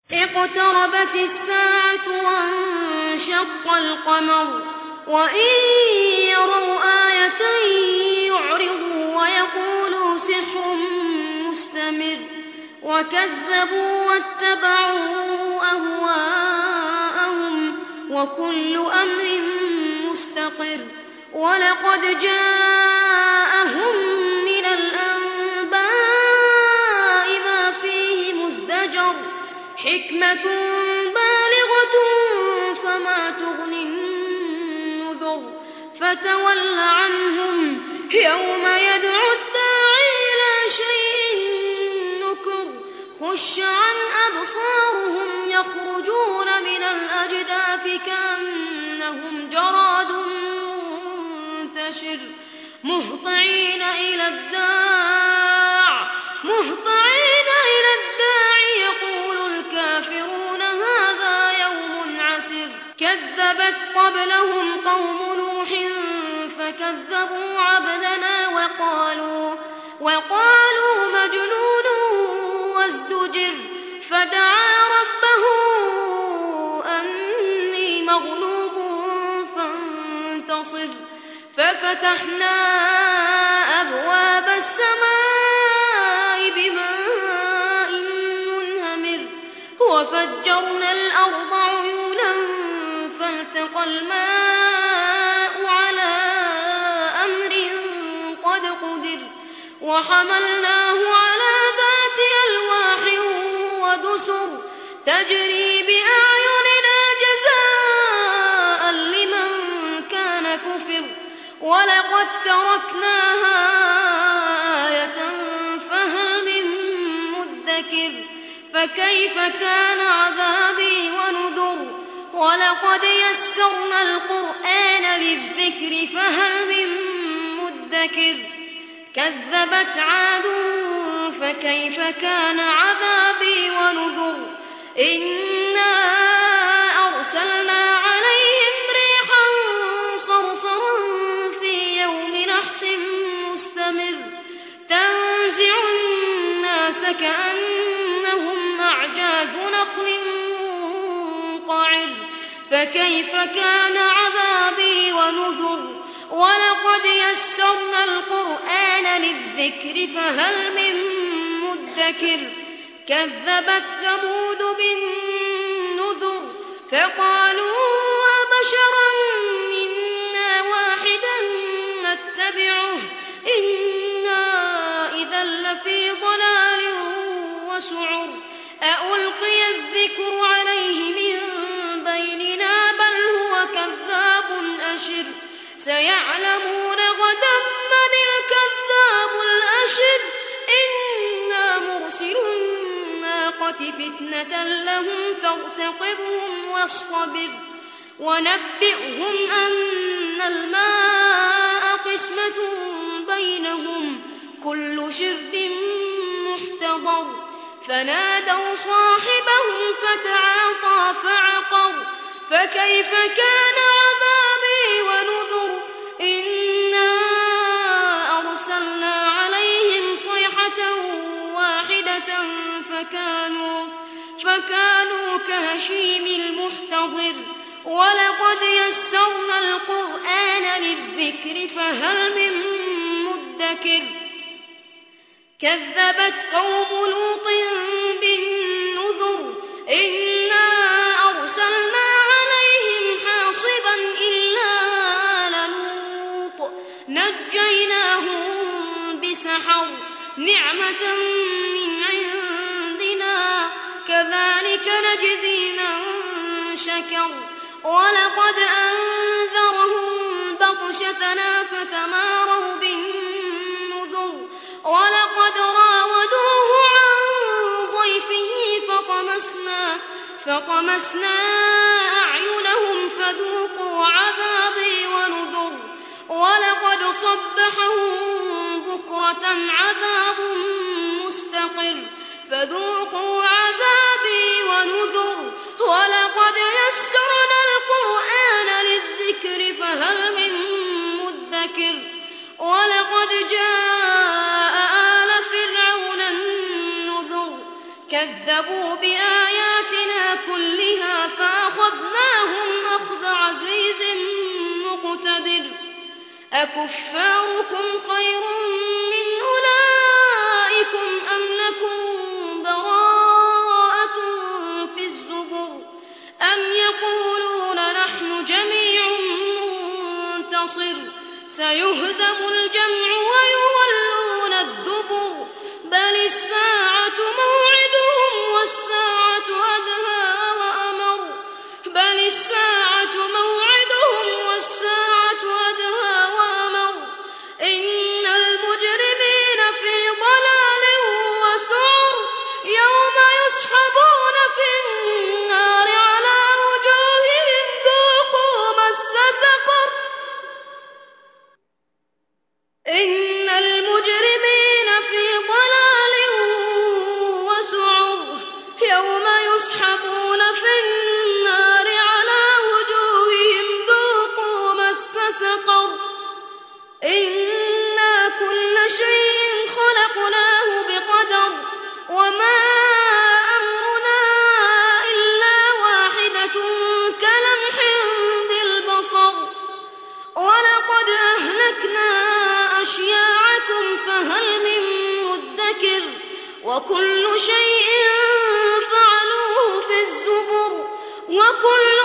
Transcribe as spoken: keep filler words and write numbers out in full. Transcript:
اقتربت الساعة وانشق القمر وإن يروا آية يعرضوا ويقولوا سحر مستمر وكذبوا واتبعوا أهواءهم وكل أمر مستقر ولقد جاءهم من الأنباء ما فيه مزدجر حكمة بالغة فما تغني النذر فتول عنهم يوم يدعو الداعي إلى شيء نكر خش عن أبصارهم يخرجون من الأجداث كأنهم جراد منتشر مهطعين إلى الداع مهطعين إلى الداع يقول الكافرون هذا يوم عسر كذبت قبلهم قوم نوح فكذبوا عبدنا وقالوا وقالوا مجنون وازدجر فدعا ربه أني مغلوب فانتصر ففتحنا أبواب السماء بماء منهمر وفجرنا الأرض عيونا فالتقى الماء على أمر قد قدر وحملناه على ذات ألواح ودسر تجري بأعيننا جزاء لمن كان كفر ولقد تركناها آية فهل من مدكر فكيف كان عذابي ونذر ولقد يسرنا القرآن للذكر فهل من مدكر كذبت عاد فكيف كان عذابي ونذر إنا أرسلنا عليهم ريحا صرصرا في يوم نحس مستمر تنزع الناس كأنهم أعجاز نخل منقعر فكيف كان عذابي ونذر ولقد يسرنا القرآن للذكر فهل من مدكر كذبت ثمود بالنذر فقالوا أبشرا منا واحدا نتبعه إنا إذا لفي ضلال وسعر أألقي الذكر عليه من بيننا بل هو كذاب أشر سيعلمون غدا من الكذاب الأشر إنا مرسل الناقة فتنة لهم فارتقبهم واصطبر ونبئهم أن الماء قسمة بينهم كل شرب محتضر فنادوا صاحبهم فتعاطى فعقر فكيف كان عذابي ونذر إنا أرسلنا عليهم صيحة واحدة فكانوا, فكانوا كهشيم المحتضر ولقد يسرنا القرآن للذكر فهل من مدكر كذبت قوم لوط بالنذر إنا أرسلنا عليهم حاصبا إلا آل لوط نجيناهم بسحر نعمة من عندنا كذلك نجزي من شكر ولقد أنذرهم بطشتنا فتماروا بالنذر ولقد راودوه عن ضيفه فطمسنا, فطمسنا أعينهم فذوقوا عذابي ونذر ولقد صبحهم بكرة عذاب مستقر فذوقوا عذابي ونذر ولقد يسرنا القرآن للذكر فهل من مدكر ولقد جاء آل فرعون النذر كذبوا بآياتنا فأخذناهم أخذ عزيز مقتدر أكفاركم خير من أولئكم أم لكم براءة في الزبر أم يقولون نحن جميع منتصر سيهزم الجمع ويولون الدبر بل الساعة موعدهم والساعة أدهى وأمر بل الساعة موعدهم والساعة أدهى وأمر إن المجرمين في ضلال وسعر يوم يسحبون في النار على وجوههم ذوقوا مس سقر إن المجرمين في ضلال وسعر يوم يسحبون في النار على وجوههم ذوقوا مس سقر إنا كل شيء خلقناه بقدر وما أمرنا إلا واحدة كلمح بالبصر ولقد أهلكنا أشياعكم فهل من مدكر وكل شيء فعلوه في الزبر وكل